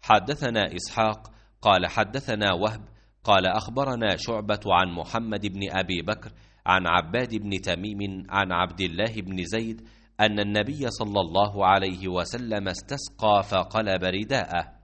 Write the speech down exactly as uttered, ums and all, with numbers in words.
حدثنا إسحاق قال حدثنا وهب قال أخبرنا شعبة عن محمد بن أبي بكر عن عباد بن تميم عن عبد الله بن زيد أن النبي صلى الله عليه وسلم استسقى فقلب رداءه